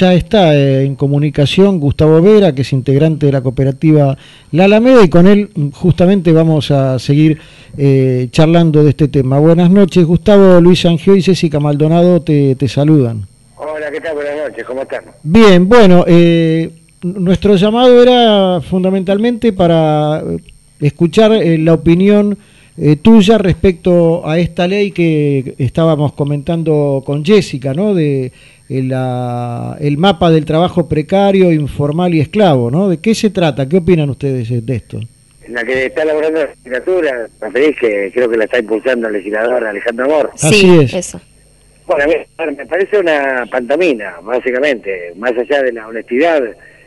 ya está en comunicación Gustavo Vera, que es integrante de la cooperativa La Alameda, y con él justamente vamos a seguir charlando de este tema. Buenas noches, Gustavo. Luis Angio y Cecilia Maldonado te saludan. Hola, ¿qué tal? Buenas noches, ¿cómo están? Bien, bueno, nuestro llamado era fundamentalmente para escuchar la opinión tuya respecto a esta ley que estábamos comentando con Jessica, ¿no? De el mapa del trabajo precario, informal y esclavo, ¿no? ¿De qué se trata? ¿Qué opinan ustedes de esto? La que está elaborando la legislatura, referís que creo que la está impulsando el legislador Alejandro Amor. Sí, así es. Eso. Bueno, a ver, me parece una pantomima, básicamente, más allá de la honestidad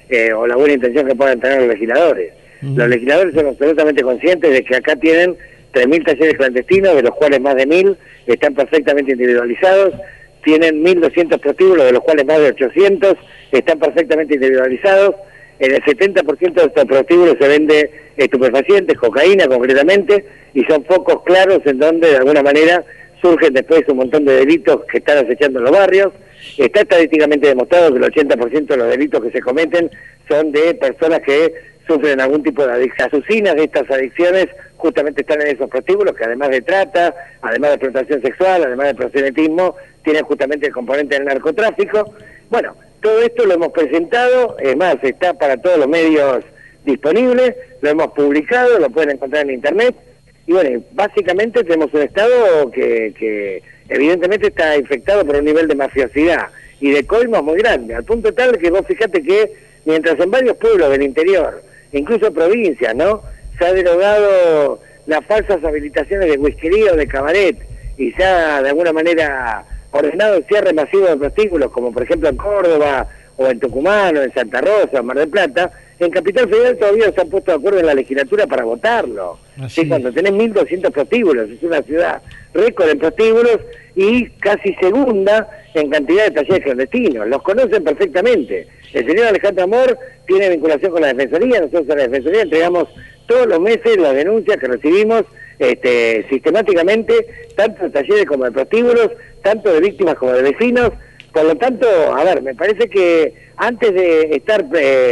o la buena intención que puedan tener los legisladores. Los legisladores son absolutamente conscientes de que acá tienen 3.000 talleres clandestinos, de los cuales más de 1.000 están perfectamente individualizados, tienen 1.200 prostíbulos, de los cuales más de 800 están perfectamente individualizados. En el 70% de estos prostíbulos se vende estupefacientes, cocaína concretamente, y son focos claros en donde de alguna manera surgen después un montón de delitos que están acechando en los barrios. Está estadísticamente demostrado que el 80% de los delitos que se cometen son de personas que sufren algún tipo de adicción. Las usinas de estas adicciones justamente están en esos prostíbulos, que además de trata, además de explotación sexual, además de proxenetismo, tienen justamente el componente del narcotráfico. Bueno, todo esto lo hemos presentado, es más, está para todos los medios disponibles, lo hemos publicado, lo pueden encontrar en internet, y bueno, básicamente tenemos un Estado que evidentemente está infectado por un nivel de mafiosidad y de coimos muy grande, al punto tal que vos fíjate que mientras en varios pueblos del interior, incluso provincias, ¿no?, se ha derogado las falsas habilitaciones de whiskería o de cabaret y se ha de alguna manera ordenado el cierre masivo de prostíbulos, como por ejemplo en Córdoba o en Tucumán o en Santa Rosa o Mar del Plata, en Capital Federal todavía se han puesto de acuerdo en la legislatura para votarlo. ¿Sí? Cuando tenés 1.200 prostíbulos, es una ciudad récord en prostíbulos y casi segunda en cantidad de talleres clandestinos. Los conocen perfectamente. El señor Alejandro Amor tiene vinculación con la Defensoría, nosotros a la Defensoría entregamos todos los meses las denuncias que recibimos sistemáticamente, tanto de talleres como de prostíbulos, tanto de víctimas como de vecinos. Por lo tanto, a ver, me parece que antes de estar,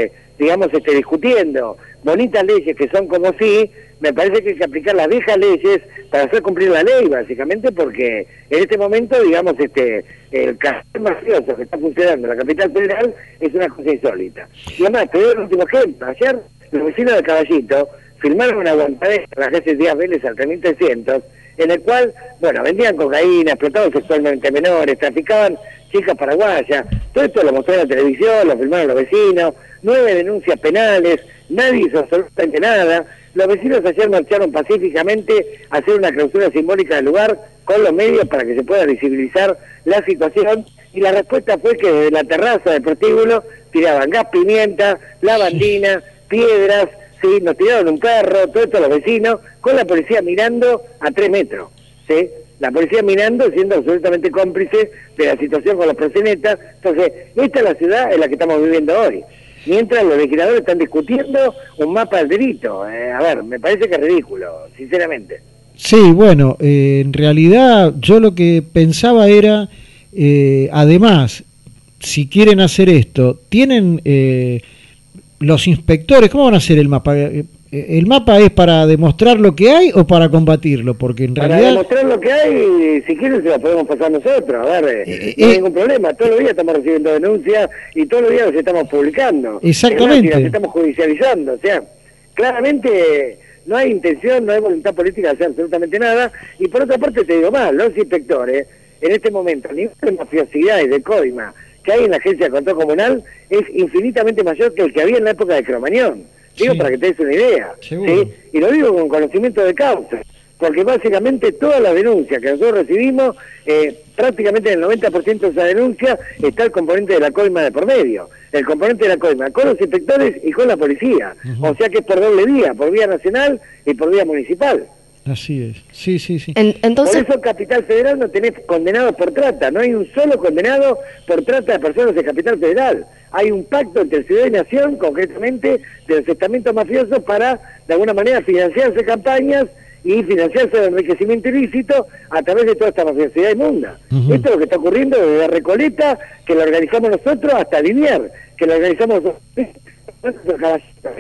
discutiendo bonitas leyes que son como sí, me parece que hay que aplicar las viejas leyes para hacer cumplir la ley, básicamente, porque en este momento, el cartel mafioso que está funcionando en la Capital Federal es una cosa insólita. Y además, te doy el último ejemplo. Ayer, los vecinos de Caballito filmaron una aguantadera en la calle Díaz Vélez al 3300, en el cual, bueno, vendían cocaína, explotaban sexualmente menores, traficaban chicas paraguayas. Todo esto lo mostró en la televisión, lo filmaron los vecinos, 9 denuncias penales, nadie hizo absolutamente nada. Los vecinos ayer marcharon pacíficamente a hacer una clausura simbólica del lugar con los medios para que se pueda visibilizar la situación, y la respuesta fue que desde la terraza del prostíbulo tiraban gas pimienta, lavandina, piedras, sí, nos tiraron un perro, todo esto los vecinos, con la policía mirando a 3 metros, ¿sí? La policía mirando, siendo absolutamente cómplice de la situación con los proxenetas. Entonces, esta es la ciudad en la que estamos viviendo hoy. Mientras los legisladores están discutiendo un mapa del delito. A ver, me parece que es ridículo, sinceramente. Sí, bueno, en realidad yo lo que pensaba era, además, si quieren hacer esto, tienen los inspectores, ¿cómo van a hacer el mapa? ¿El mapa es para demostrar lo que hay o para combatirlo? Porque en realidad... Para demostrar lo que hay, si quieren se la podemos pasar nosotros, a ver, no hay ningún problema, todos los días estamos recibiendo denuncias y todos los días las estamos publicando. Exactamente. Y las estamos judicializando, o sea, claramente no hay intención, no hay voluntad política de hacer absolutamente nada, y por otra parte te digo más, los inspectores, en este momento, el nivel de mafiosidad y de coima que hay en la agencia de control comunal es infinitamente mayor que el que había en la época de Cromañón. Digo, sí, para que te des una idea, ¿sí? Y lo digo con conocimiento de causa, porque básicamente todas las denuncias que nosotros recibimos, prácticamente en el 90% de esas denuncias está el componente de la coima de por medio, el componente de la coima con los inspectores y con la policía, o sea que es por doble vía, por vía nacional y por vía municipal. Así es, sí. Entonces... Por eso Capital Federal no tenés condenados por trata, no hay un solo condenado por trata de personas de Capital Federal. Hay un pacto entre ciudad y nación, concretamente, de los estamentos mafiosos para, de alguna manera, financiarse campañas y financiarse el enriquecimiento ilícito a través de toda esta mafiosidad inmunda. Esto es lo que está ocurriendo desde Recoleta, que lo organizamos nosotros, hasta Liniers, que lo organizamos nosotros.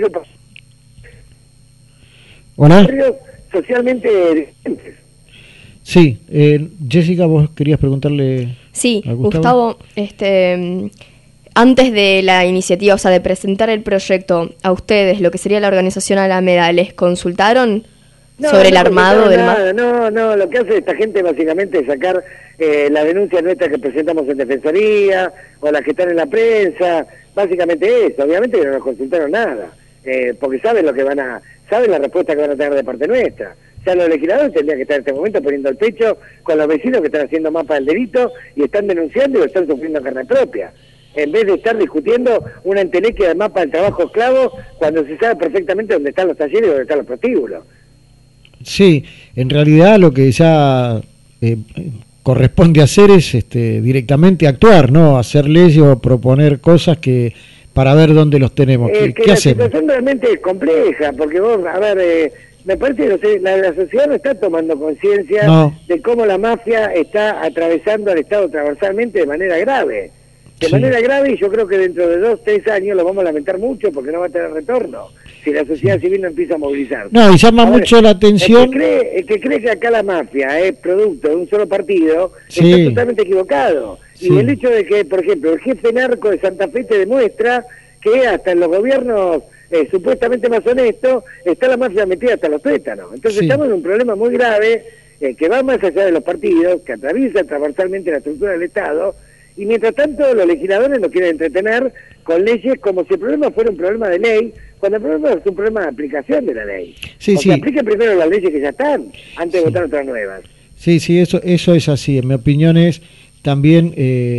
Hola. Socialmente diferentes. Sí, Jessica, vos querías preguntarle. Sí, a Gustavo, antes de la iniciativa, o sea, de presentar el proyecto a ustedes, lo que sería la organización Alameda, ¿les consultaron sobre el armado del MAF? No, lo que hace esta gente básicamente es sacar las denuncias nuestras que presentamos en Defensoría, o las que están en la prensa, básicamente eso. Obviamente que no nos consultaron nada, porque saben saben la respuesta que van a tener de parte nuestra. Ya los legisladores tendrían que estar en este momento poniendo el pecho con los vecinos que están haciendo mapa del delito y están denunciando y lo están sufriendo en carne propia, en vez de estar discutiendo una entelequia de mapa del trabajo esclavo cuando se sabe perfectamente dónde están los talleres y dónde están los prostíbulos. Sí, en realidad lo que ya corresponde hacer es directamente actuar, ¿no? Hacer leyes o proponer cosas que para ver dónde los tenemos. ¿Qué la hacemos? situación realmente es compleja, porque vos, a ver, me parece que la sociedad no está tomando conciencia de cómo la mafia está atravesando al Estado transversalmente de manera grave. De manera grave, y yo creo que dentro de 2, 3 años lo vamos a lamentar mucho porque no va a tener retorno si la sociedad civil no empieza a movilizarse. No, y llama mucho la atención. El que cree que acá la mafia es producto de un solo partido está totalmente equivocado. Y el hecho de que, por ejemplo, el jefe narco de Santa Fe te demuestra que hasta en los gobiernos supuestamente más honestos está la mafia metida hasta los tuétanos. Entonces estamos en un problema muy grave que va más allá de los partidos, que atraviesa transversalmente la estructura del Estado. Y mientras tanto los legisladores nos quieren entretener con leyes como si el problema fuera un problema de ley, cuando el problema es un problema de aplicación de la ley. Sea, apliquen primero las leyes que ya están, antes de votar otras nuevas. Sí, eso es así. En mi opinión es también,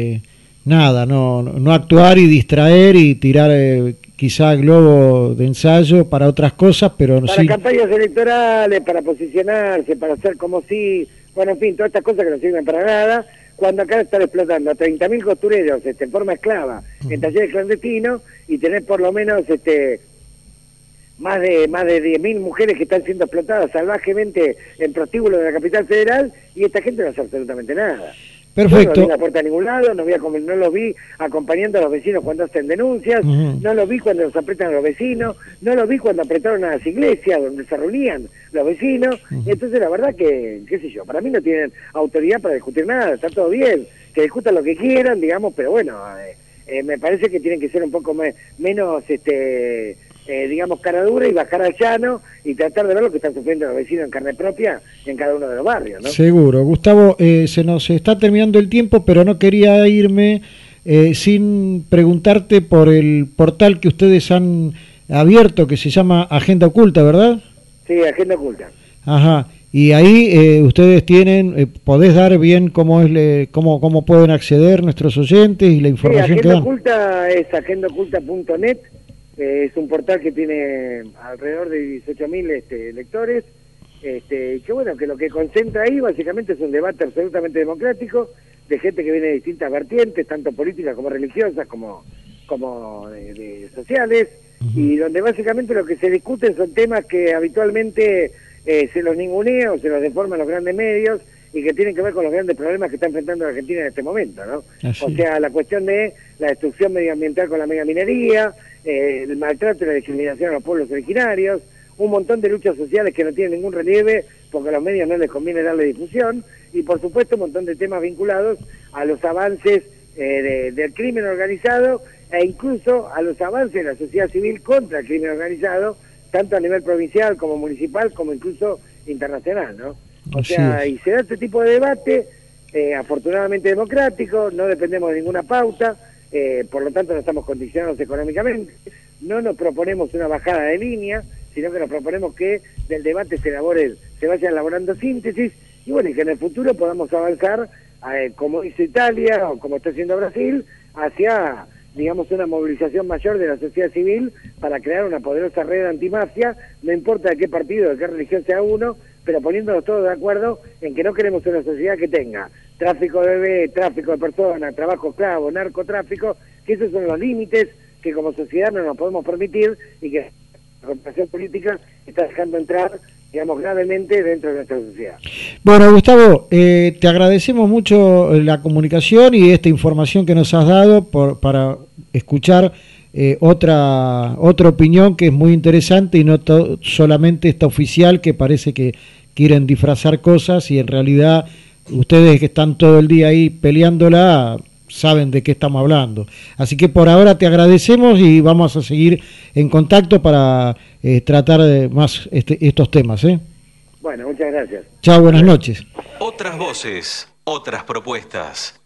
no actuar y distraer y tirar quizá globo de ensayo para otras cosas, pero para campañas electorales, para posicionarse, para hacer como si, bueno, en fin, todas estas cosas que no sirven para nada, cuando acá están explotando a 30.000 costureros en forma esclava en talleres clandestinos y tener por lo menos más de 10.000 mujeres que están siendo explotadas salvajemente en prostíbulos de la capital federal, y esta gente no hace absolutamente nada. Perfecto. Yo no vi la puerta a ningún lado, no los vi acompañando a los vecinos cuando hacen denuncias, no los vi cuando los apretan a los vecinos, no los vi cuando apretaron a las iglesias donde se reunían los vecinos. Entonces la verdad que, qué sé yo, para mí no tienen autoridad para discutir nada, está todo bien, que discutan lo que quieran, digamos, pero bueno, me parece que tienen que ser un poco menos digamos, cara dura y bajar al llano y tratar de ver lo que están sufriendo los vecinos en carne propia en cada uno de los barrios, ¿no? Seguro. Gustavo, se nos está terminando el tiempo, pero no quería irme sin preguntarte por el portal que ustedes han abierto, que se llama Agenda Oculta, ¿verdad? Sí, Agenda Oculta. Ajá. Y ahí ustedes tienen, podés dar bien cómo pueden acceder nuestros oyentes y la información que dan. Agenda Oculta es agendaoculta.net. Es un portal que tiene alrededor de 18.000 lectores, y que bueno, que lo que concentra ahí básicamente es un debate absolutamente democrático, de gente que viene de distintas vertientes, tanto políticas como religiosas, como de sociales, y donde básicamente lo que se discuten son temas que habitualmente se los ningunea o se los deforman los grandes medios, y que tienen que ver con los grandes problemas que está enfrentando la Argentina en este momento, ¿no? Así. O sea, la cuestión de la destrucción medioambiental con la megaminería, el maltrato y la discriminación a los pueblos originarios, un montón de luchas sociales que no tienen ningún relieve porque a los medios no les conviene darle difusión, y por supuesto un montón de temas vinculados a los avances del crimen organizado e incluso a los avances de la sociedad civil contra el crimen organizado, tanto a nivel provincial como municipal como incluso internacional, ¿no? O sea, y se da este tipo de debate, afortunadamente democrático, no dependemos de ninguna pauta, por lo tanto no estamos condicionados económicamente, no nos proponemos una bajada de línea, sino que nos proponemos que del debate se vayan elaborando síntesis, y bueno, y que en el futuro podamos avanzar, como hizo Italia o como está haciendo Brasil, hacia, digamos, una movilización mayor de la sociedad civil para crear una poderosa red antimafia, no importa de qué partido, de qué religión sea uno, pero poniéndonos todos de acuerdo en que no queremos una sociedad que tenga tráfico de bebés, tráfico de personas, trabajo esclavo, narcotráfico, que esos son los límites que como sociedad no nos podemos permitir y que la corporación política está dejando entrar digamos, gravemente dentro de nuestra sociedad. Bueno, Gustavo, te agradecemos mucho la comunicación y esta información que nos has dado para escuchar otra opinión que es muy interesante y no solamente esta oficial que parece que quieren disfrazar cosas y en realidad ustedes que están todo el día ahí peleándola saben de qué estamos hablando. Así que por ahora te agradecemos y vamos a seguir en contacto para tratar más estos temas. Bueno, muchas gracias. Chao, buenas noches. Otras voces, otras propuestas.